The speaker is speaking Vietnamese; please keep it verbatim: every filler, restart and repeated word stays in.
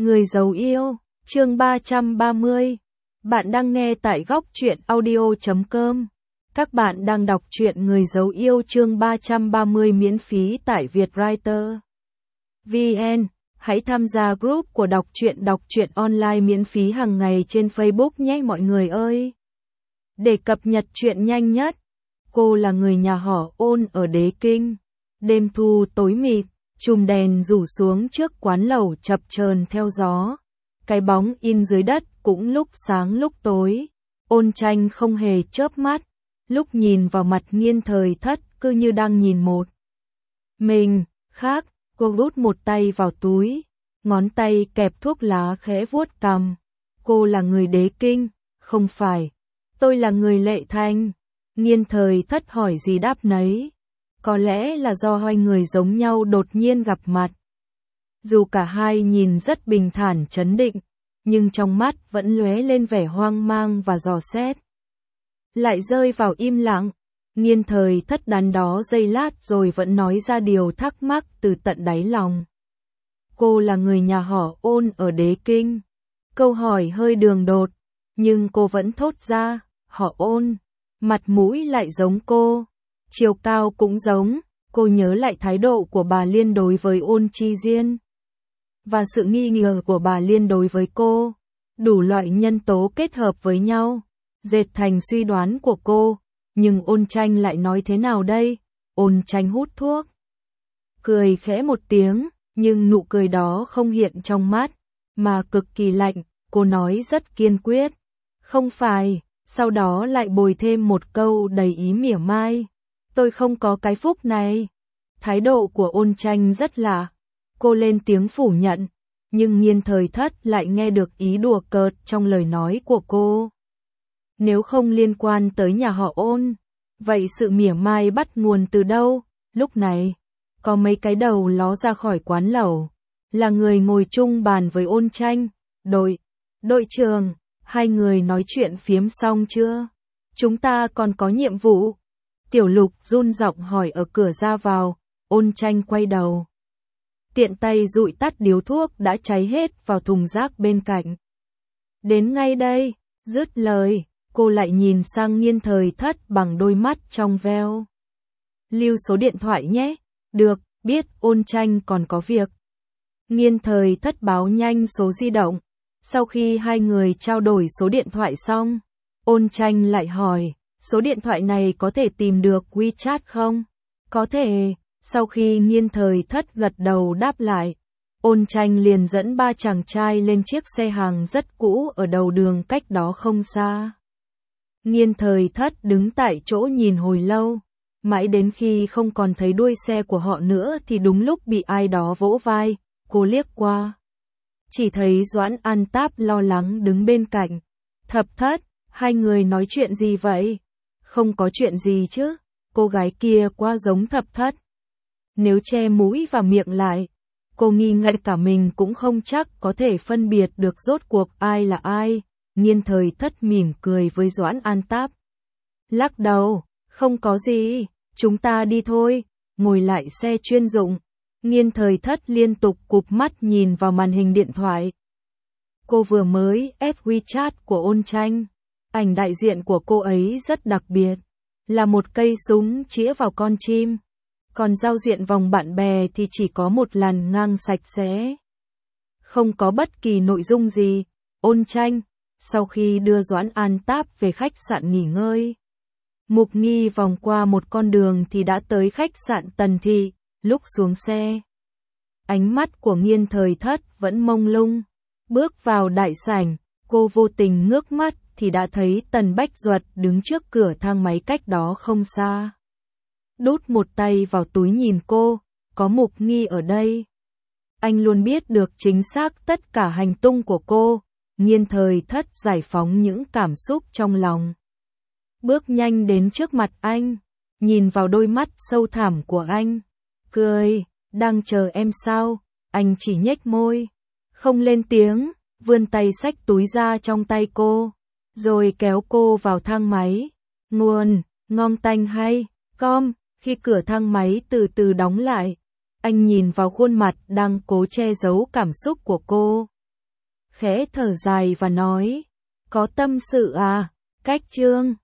Người giấu yêu, chương ba trăm ba mươi. Bạn đang nghe tại góc truyện audio chấm com. Các bạn đang đọc truyện Người giấu yêu chương ba trăm ba mươi miễn phí tại Vietwriter. vê en. Hãy tham gia group của đọc truyện đọc truyện online miễn phí hàng ngày trên Facebook nhé mọi người ơi. Để cập nhật truyện nhanh nhất, cô là người nhà họ Ôn ở Đế Kinh. Đêm thu tối mịt, chùm đèn rủ xuống trước quán lẩu chập chờn theo gió. Cái bóng in dưới đất cũng lúc sáng lúc tối. Ôn Tranh không hề chớp mắt, lúc nhìn vào mặt Nghiên Thời Thất cứ như đang nhìn một mình khác. Cô rút một tay vào túi, ngón tay kẹp thuốc lá khẽ vuốt cằm. Cô là người Đế Kinh, không phải. Tôi là người Lệ Thanh. Nghiên Thời Thất hỏi gì đáp nấy. Có lẽ là do hai người giống nhau đột nhiên gặp mặt. Dù cả hai nhìn rất bình thản trấn định, nhưng trong mắt vẫn lóe lên vẻ hoang mang và dò xét. Lại rơi vào im lặng. Nghiên Thời Thất đắn đo giây lát rồi vẫn nói ra điều thắc mắc từ tận đáy lòng. Cô là người nhà họ Ôn ở Đế Kinh. Câu hỏi hơi đường đột, nhưng cô vẫn thốt ra, họ Ôn. Mặt mũi lại giống cô, chiều cao cũng giống. Cô nhớ lại thái độ của bà Liên đối với Ôn Chi Diên, và sự nghi ngờ của bà Liên đối với cô. Đủ loại nhân tố kết hợp với nhau, dệt thành suy đoán của cô. Nhưng Ôn Tranh lại nói thế nào đây? Ôn Tranh hút thuốc, cười khẽ một tiếng, nhưng nụ cười đó không hiện trong mắt, mà cực kỳ lạnh. Cô nói rất kiên quyết, không phải, sau đó lại bồi thêm một câu đầy ý mỉa mai. Tôi không có cái phúc này. Thái độ của Ôn Tranh rất lạ. Cô lên tiếng phủ nhận, nhưng Nghiên Thời Thất lại nghe được ý đùa cợt trong lời nói của cô. Nếu không liên quan tới nhà họ Ôn, vậy sự mỉa mai bắt nguồn từ đâu? Lúc này, có mấy cái đầu ló ra khỏi quán lẩu, là người ngồi chung bàn với Ôn Tranh. Đội, đội trưởng, hai người nói chuyện phiếm xong chưa? Chúng ta còn có nhiệm vụ. Tiểu Lục run giọng hỏi ở cửa ra vào. Ôn Tranh quay đầu, tiện tay dụi tắt điếu thuốc đã cháy hết vào thùng rác bên cạnh. Đến ngay đây, dứt lời, cô lại nhìn sang Nghiên Thời Thất bằng đôi mắt trong veo. Lưu số điện thoại nhé. Được, biết. Ôn Tranh còn có việc. Nghiên Thời Thất báo nhanh số di động. Sau khi hai người trao đổi số điện thoại xong, Ôn Tranh lại hỏi, số điện thoại này có thể tìm được WeChat không? Có thể. Sau khi Nghiên Thời Thất gật đầu đáp lại, Ôn Tranh liền dẫn ba chàng trai lên chiếc xe hàng rất cũ ở đầu đường cách đó không xa. Nghiên Thời Thất đứng tại chỗ nhìn hồi lâu, mãi đến khi không còn thấy đuôi xe của họ nữa thì đúng lúc bị ai đó vỗ vai. Cô liếc qua, chỉ thấy Doãn An Táp lo lắng đứng bên cạnh. Thập Thất, hai người nói chuyện gì vậy? Không có chuyện gì chứ, cô gái kia quá giống Thập Thất. Nếu che mũi và miệng lại, cô nghi ngại cả mình cũng không chắc có thể phân biệt được rốt cuộc ai là ai. Nghiên Thời Thất mỉm cười với Doãn An Táp, lắc đầu, không có gì, chúng ta đi thôi. Ngồi lại xe chuyên dụng, Nghiên Thời Thất liên tục cụp mắt nhìn vào màn hình điện thoại. Cô vừa mới add WeChat của Ôn Tranh. Ảnh đại diện của cô ấy rất đặc biệt, là một cây súng chĩa vào con chim. Còn giao diện vòng bạn bè thì chỉ có một làn ngang sạch sẽ, không có bất kỳ nội dung gì. Ôn Tranh, sau khi đưa Doãn An Táp về khách sạn nghỉ ngơi, Mục Nghi vòng qua một con đường thì đã tới khách sạn Tần Thị. Lúc xuống xe, ánh mắt của Nghiên Thời Thất vẫn mông lung. Bước vào đại sảnh, cô vô tình ngước mắt thì đã thấy Tần Bách Duật đứng trước cửa thang máy cách đó không xa. Đút một tay vào túi nhìn cô, có Mục Nghi ở đây. Anh luôn biết được chính xác tất cả hành tung của cô. Nghiên Thời Thất giải phóng những cảm xúc trong lòng, bước nhanh đến trước mặt anh, nhìn vào đôi mắt sâu thẳm của anh, cười, đang chờ em sao? Anh chỉ nhếch môi, không lên tiếng, vươn tay xách túi ra trong tay cô, rồi kéo cô vào thang máy. Nguồn, ngon tanh hay, com. Khi cửa thang máy từ từ đóng lại, anh nhìn vào khuôn mặt đang cố che giấu cảm xúc của cô. khẽ thở dài và nói, có tâm sự à, cách trương.